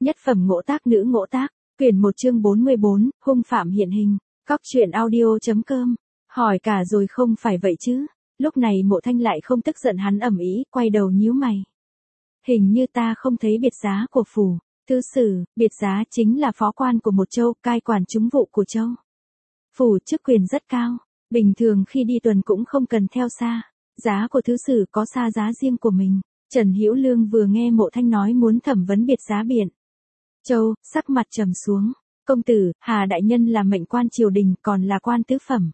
Nhất phẩm ngộ tác nữ ngộ tác, quyển 1 chương 44, hung phạm hiện hình, Cóc truyện audio.com. Hỏi cả rồi không phải vậy chứ? Lúc này Mộ Thanh lại không tức giận, hắn ầm ĩ, quay đầu nhíu mày. Hình như ta không thấy biệt giá của phủ thứ sử, biệt giá chính là phó quan của một châu, cai quản chúng vụ của châu. Phủ chức quyền rất cao, bình thường khi đi tuần cũng không cần theo xa. Giá của thứ sử có xa giá riêng của mình. Trần Hữu Lương vừa nghe Mộ Thanh nói muốn thẩm vấn biệt giá Biện Châu, sắc mặt trầm xuống. Công tử, Hà đại nhân là mệnh quan triều đình, còn là quan tứ phẩm.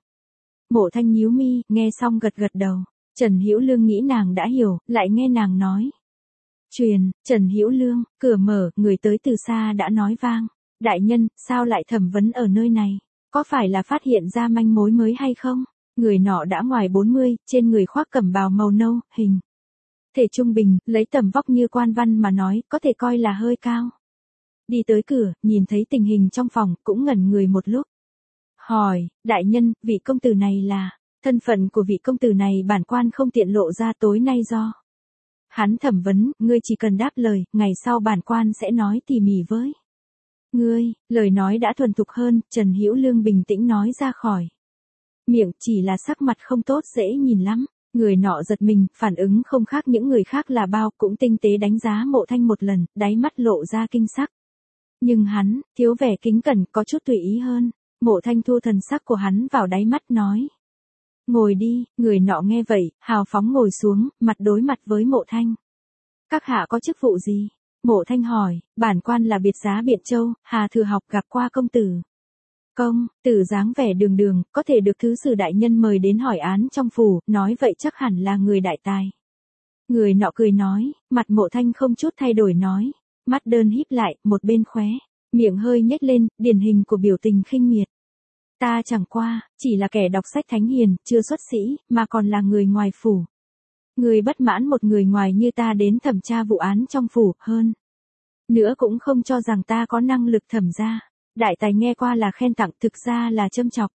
Mộ Thanh nhíu mi, nghe xong gật gật đầu. Trần Hữu Lương nghĩ nàng đã hiểu, lại nghe nàng nói. Truyền, Trần Hữu Lương, cửa mở, người tới từ xa đã nói vang. Đại nhân, sao lại thẩm vấn ở nơi này? Có phải là phát hiện ra manh mối mới hay không? Người nọ đã ngoài 40, trên người khoác cẩm bào màu nâu, hình thể trung bình, lấy tầm vóc như quan văn mà nói, có thể coi là hơi cao. Đi tới cửa, nhìn thấy tình hình trong phòng, cũng ngẩn người một lúc. Hỏi, đại nhân, vị công tử này là, thân phận của vị công tử này bản quan không tiện lộ ra, tối nay do hắn thẩm vấn, ngươi chỉ cần đáp lời, ngày sau bản quan sẽ nói tỉ mỉ với ngươi. Lời nói đã thuần thục hơn, Trần Hữu Lương bình tĩnh nói ra khỏi miệng, chỉ là sắc mặt không tốt dễ nhìn lắm. Người nọ giật mình, phản ứng không khác những người khác là bao, cũng tinh tế đánh giá Mộ Thanh một lần, đáy mắt lộ ra kinh sắc. Nhưng hắn, thiếu vẻ kính cẩn, có chút tùy ý hơn. Mộ Thanh thu thần sắc của hắn vào đáy mắt nói. Ngồi đi, người nọ nghe vậy, hào phóng ngồi xuống, mặt đối mặt với Mộ Thanh. Các hạ có chức vụ gì? Mộ Thanh hỏi, bản quan là biệt giá Biện Châu, Hà Thừa Học gặp qua công tử. Công tử dáng vẻ đường đường, có thể được thứ sử đại nhân mời đến hỏi án trong phủ, nói vậy chắc hẳn là người đại tài. Người nọ cười nói, mặt Mộ Thanh không chút thay đổi nói, mắt đơn híp lại, một bên khóe miệng hơi nhếch lên, điển hình của biểu tình khinh miệt. Ta chẳng qua, chỉ là kẻ đọc sách thánh hiền, chưa xuất sĩ, mà còn là người ngoài phủ. Người bất mãn một người ngoài như ta đến thẩm tra vụ án trong phủ, hơn nữa cũng không cho rằng ta có năng lực thẩm ra. Đại tài nghe qua là khen tặng, thực ra là châm chọc.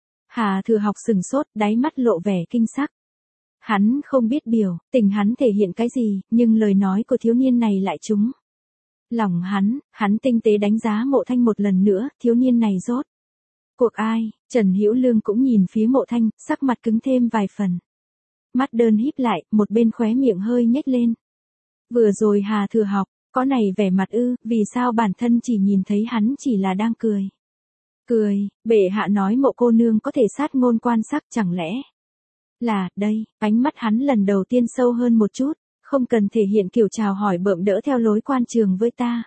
Hà Thừa Học sừng sốt, đáy mắt lộ vẻ kinh sắc. Hắn không biết biểu tình hắn thể hiện cái gì, nhưng lời nói của thiếu niên này lại trúng lòng hắn tinh tế đánh giá Mộ Thanh một lần nữa, thiếu niên này rốt cuộc ai? Trần Hữu Lương cũng nhìn phía Mộ Thanh, sắc mặt cứng thêm vài phần. Mắt đơn híp lại, một bên khóe miệng hơi nhếch lên. Vừa rồi Hà Thừa Học có này vẻ mặt ư? Vì sao bản thân chỉ nhìn thấy hắn chỉ là đang cười? Cười, bệ hạ nói Mộ cô nương có thể sát ngôn quan sắc, chẳng lẽ là, đây, ánh mắt hắn lần đầu tiên sâu hơn một chút, không cần thể hiện kiểu chào hỏi bợm đỡ theo lối quan trường với ta.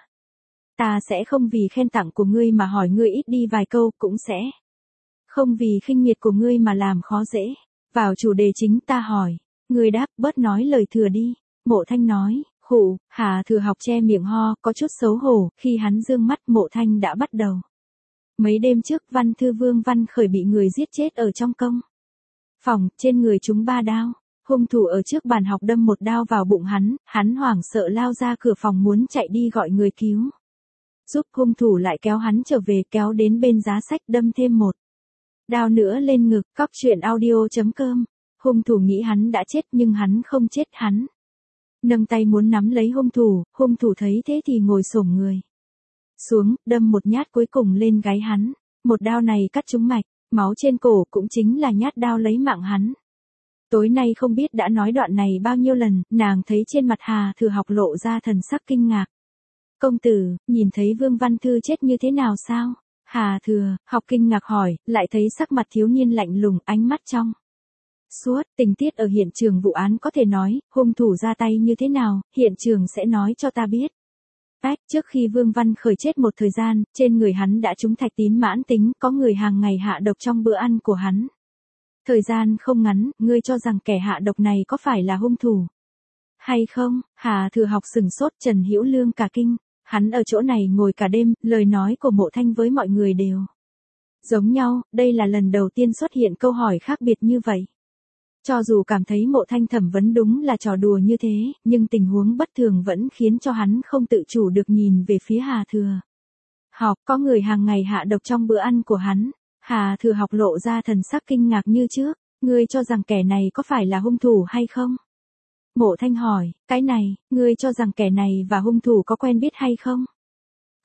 Ta sẽ không vì khen tặng của ngươi mà hỏi ngươi ít đi vài câu, cũng sẽ không vì khinh miệt của ngươi mà làm khó dễ. Vào chủ đề chính ta hỏi, ngươi đáp, bớt nói lời thừa đi. Mộ Thanh nói, khụ, Hà Thừa Học che miệng ho, có chút xấu hổ, khi hắn dương mắt Mộ Thanh đã bắt đầu. Mấy đêm trước Văn Thư Vương Văn Khởi bị người giết chết ở trong công phòng, trên người trúng 3 đao. Hung thủ ở trước bàn học đâm một đao vào bụng hắn hoảng sợ lao ra cửa phòng muốn chạy đi gọi người cứu giúp. Hung thủ lại kéo hắn trở về, kéo đến bên giá sách đâm thêm một đao nữa lên ngực. Cóc truyện audio.com. Hung thủ nghĩ hắn đã chết nhưng hắn không chết, hắn nâng tay muốn nắm lấy hung thủ thấy thế thì ngồi xổm người xuống, đâm một nhát cuối cùng lên gáy hắn. Một đao này cắt trúng mạch máu trên cổ, cũng chính là nhát đao lấy mạng hắn. Tối nay không biết đã nói đoạn này bao nhiêu lần, nàng thấy trên mặt Hà Thừa Học lộ ra thần sắc kinh ngạc. Công tử, nhìn thấy Vương Văn Thư chết như thế nào sao? Hà Thừa Học kinh ngạc hỏi, lại thấy sắc mặt thiếu niên lạnh lùng, ánh mắt trong suốt. Tình tiết ở hiện trường vụ án có thể nói, hung thủ ra tay như thế nào, hiện trường sẽ nói cho ta biết. Trước khi Vương Văn Khởi chết một thời gian, trên người hắn đã trúng thạch tín mãn tính, có người hàng ngày hạ độc trong bữa ăn của hắn. Thời gian không ngắn, ngươi cho rằng kẻ hạ độc này có phải là hung thủ hay không? Hà Thừa Học sừng sốt, Trần Hữu Lương cả kinh. Hắn ở chỗ này ngồi cả đêm, lời nói của Mộ Thanh với mọi người đều giống nhau, đây là lần đầu tiên xuất hiện câu hỏi khác biệt như vậy. Cho dù cảm thấy Mộ Thanh thẩm vấn đúng là trò đùa như thế, nhưng tình huống bất thường vẫn khiến cho hắn không tự chủ được nhìn về phía Hà Thừa Học. Có người hàng ngày hạ độc trong bữa ăn của hắn. Hà Thừa Học lộ ra thần sắc kinh ngạc như trước. Ngươi cho rằng kẻ này có phải là hung thủ hay không? Mộ Thanh hỏi, cái này, ngươi cho rằng kẻ này và hung thủ có quen biết hay không?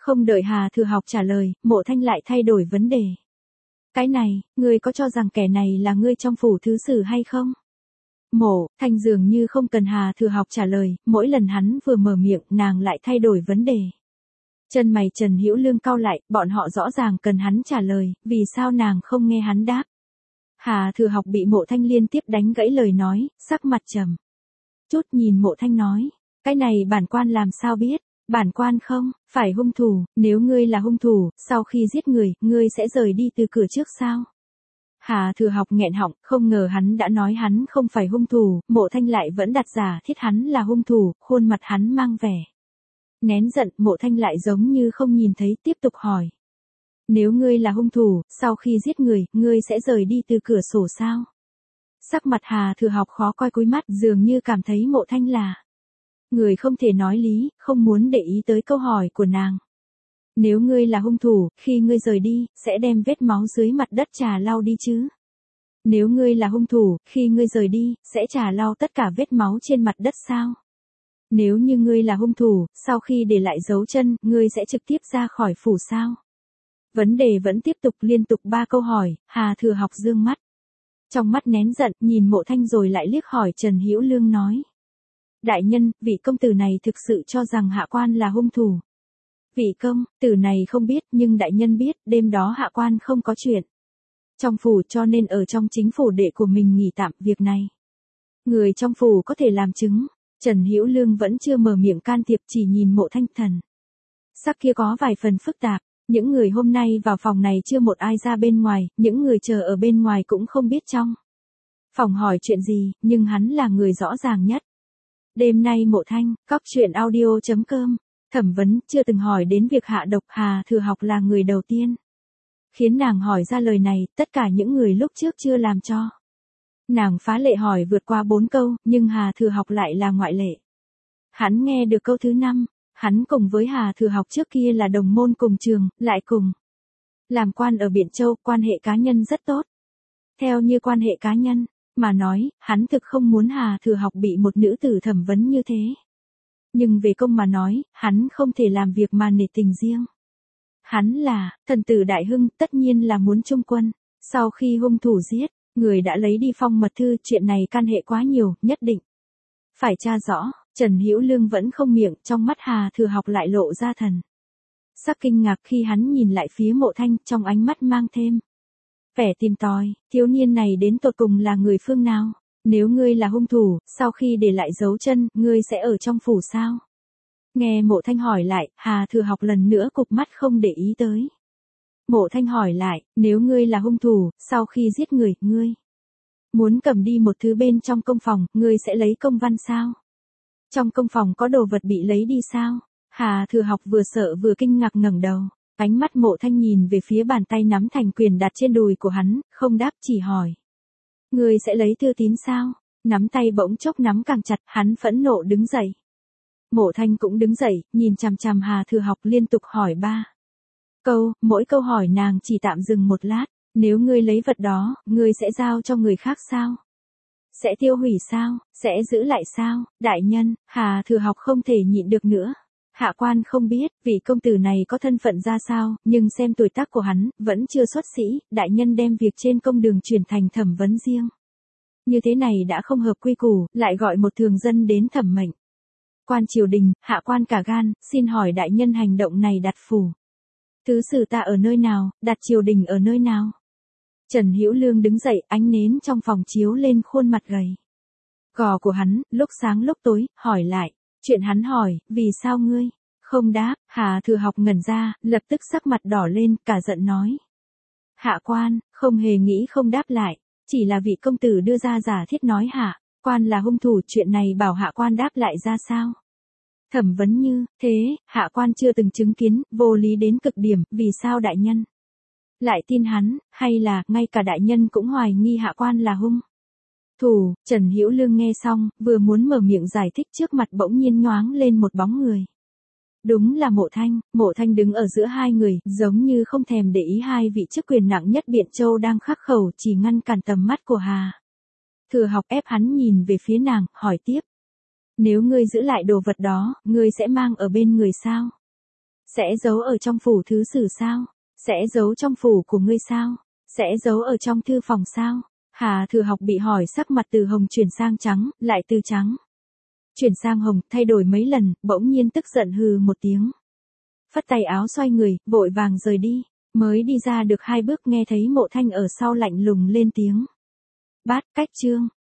Không đợi Hà Thừa Học trả lời, Mộ Thanh lại thay đổi vấn đề. Cái này, ngươi có cho rằng kẻ này là ngươi trong phủ thứ sử hay không? Mộ Thanh dường như không cần Hà Thừa Học trả lời, mỗi lần hắn vừa mở miệng nàng lại thay đổi vấn đề. Chân mày Trần Hữu Lương cau lại, bọn họ rõ ràng cần hắn trả lời, vì sao nàng không nghe hắn đáp. Hà Thừa Học bị Mộ Thanh liên tiếp đánh gãy lời nói, sắc mặt trầm. Chút nhìn Mộ Thanh nói, cái này bản quan làm sao biết, bản quan không, phải hung thủ, nếu ngươi là hung thủ, sau khi giết người, ngươi sẽ rời đi từ cửa trước sao? Hà Thừa Học nghẹn họng, không ngờ hắn đã nói hắn không phải hung thủ, Mộ Thanh lại vẫn đặt giả thiết hắn là hung thủ, khuôn mặt hắn mang vẻ nén giận, Mộ Thanh lại giống như không nhìn thấy, tiếp tục hỏi. Nếu ngươi là hung thủ, sau khi giết người, ngươi sẽ rời đi từ cửa sổ sao? Sắc mặt Hà Thừa Học khó coi, cúi mắt, dường như cảm thấy Mộ Thanh là người không thể nói lý, không muốn để ý tới câu hỏi của nàng. Nếu ngươi là hung thủ, khi ngươi rời đi, sẽ đem vết máu dưới mặt đất trà lau đi chứ? Nếu ngươi là hung thủ, khi ngươi rời đi, sẽ trà lau tất cả vết máu trên mặt đất sao? Nếu như ngươi là hung thủ, sau khi để lại dấu chân, ngươi sẽ trực tiếp ra khỏi phủ sao? Vấn đề vẫn tiếp tục, liên tục 3 câu hỏi, Hà Thừa Học dương mắt. Trong mắt nén giận, nhìn Mộ Thanh rồi lại liếc hỏi Trần Hữu Lương nói. Đại nhân, vị công tử này thực sự cho rằng hạ quan là hung thủ. Vị công tử này không biết, nhưng đại nhân biết, đêm đó hạ quan không có chuyện trong phủ, cho nên ở trong chính phủ đệ của mình nghỉ tạm việc này. Người trong phủ có thể làm chứng. Trần Hữu Lương vẫn chưa mở miệng can thiệp, chỉ nhìn Mộ Thanh thần. Sắc kia có vài phần phức tạp, những người hôm nay vào phòng này chưa một ai ra bên ngoài, những người chờ ở bên ngoài cũng không biết trong phòng hỏi chuyện gì, nhưng hắn là người rõ ràng nhất. Đêm nay Mộ Thanh, Cóc Truyện Audio.com, thẩm vấn chưa từng hỏi đến việc hạ độc, Hà Thừa Học là người đầu tiên khiến nàng hỏi ra lời này, tất cả những người lúc trước chưa làm cho nàng phá lệ hỏi vượt qua 4 câu, nhưng Hà Thừa Học lại là ngoại lệ. Hắn nghe được câu thứ 5, hắn cùng với Hà Thừa Học trước kia là đồng môn cùng trường, lại cùng làm quan ở Biện Châu, quan hệ cá nhân rất tốt. Theo như quan hệ cá nhân mà nói, hắn thực không muốn Hà Thừa Học bị một nữ tử thẩm vấn như thế. Nhưng về công mà nói, hắn không thể làm việc mà nể tình riêng. Hắn là thần tử Đại Hưng, tất nhiên là muốn trung quân. Sau khi hung thủ giết người đã lấy đi phong mật thư, chuyện này can hệ quá nhiều, nhất định phải tra rõ. Trần Hữu Lương vẫn không miệng, trong mắt Hà Thừa Học lại lộ ra thần sắc kinh ngạc khi hắn nhìn lại phía Mộ Thanh, trong ánh mắt mang thêm vẻ tìm tòi, thiếu niên này đến tột cùng là người phương nào? Nếu ngươi là hung thủ, sau khi để lại dấu chân, ngươi sẽ ở trong phủ sao? Nghe Mộ Thanh hỏi lại, Hà Thừa Học lần nữa cụp mắt không để ý tới. Mộ Thanh hỏi lại, nếu ngươi là hung thủ, sau khi giết người, ngươi muốn cầm đi một thứ bên trong công phòng, ngươi sẽ lấy công văn sao? Trong công phòng có đồ vật bị lấy đi sao? Hà Thừa Học vừa sợ vừa kinh ngạc ngẩng đầu. Ánh mắt Mộ Thanh nhìn về phía bàn tay nắm thành quyền đặt trên đùi của hắn, không đáp, chỉ hỏi. Ngươi sẽ lấy thư tín sao? Nắm tay bỗng chốc nắm càng chặt, hắn phẫn nộ đứng dậy. Mộ Thanh cũng đứng dậy, nhìn chằm chằm Hà Thừa Học liên tục hỏi 3 câu, mỗi câu hỏi nàng chỉ tạm dừng một lát. Nếu ngươi lấy vật đó, ngươi sẽ giao cho người khác sao? Sẽ tiêu hủy sao? Sẽ giữ lại sao? Đại nhân, Hà Thừa Học không thể nhịn được nữa. Hạ quan không biết, vị công tử này có thân phận ra sao, nhưng xem tuổi tác của hắn, vẫn chưa xuất sĩ, đại nhân đem việc trên công đường chuyển thành thẩm vấn riêng. Như thế này đã không hợp quy củ, lại gọi một thường dân đến thẩm mệnh. Quan triều đình, hạ quan cả gan, xin hỏi đại nhân hành động này đặt phủ thứ sử ta ở nơi nào, đặt triều đình ở nơi nào? Trần Hữu Lương đứng dậy, ánh nến trong phòng chiếu lên khuôn mặt gầy gò của hắn, lúc sáng lúc tối, hỏi lại. Chuyện hắn hỏi, vì sao ngươi không đáp? Hà Thừa Học ngẩn ra, lập tức sắc mặt đỏ lên, cả giận nói. Hạ quan, không hề nghĩ không đáp lại, chỉ là vị công tử đưa ra giả thiết nói hạ quan là hung thủ, chuyện này bảo hạ quan đáp lại ra sao? Thẩm vấn như thế, hạ quan chưa từng chứng kiến, vô lý đến cực điểm, vì sao đại nhân lại tin hắn, hay là ngay cả đại nhân cũng hoài nghi hạ quan là hung thủ? Trần Hữu Lương nghe xong, vừa muốn mở miệng giải thích, trước mặt bỗng nhiên nhoáng lên một bóng người. Đúng là Mộ Thanh đứng ở giữa hai người, giống như không thèm để ý hai vị chức quyền nặng nhất Biện Châu đang khắc khẩu, chỉ ngăn cản tầm mắt của Hà Thừa Học, ép hắn nhìn về phía nàng, hỏi tiếp. Nếu ngươi giữ lại đồ vật đó, ngươi sẽ mang ở bên người sao? Sẽ giấu ở trong phủ thứ sử sao? Sẽ giấu trong phủ của ngươi sao? Sẽ giấu ở trong thư phòng sao? Hà Thừa Học bị hỏi sắc mặt từ hồng chuyển sang trắng, lại từ trắng chuyển sang hồng, thay đổi mấy lần, bỗng nhiên tức giận hừ một tiếng. Phất tay áo xoay người, vội vàng rời đi. Mới đi ra được 2 bước nghe thấy Mộ Thanh ở sau lạnh lùng lên tiếng. Bát, cách chương.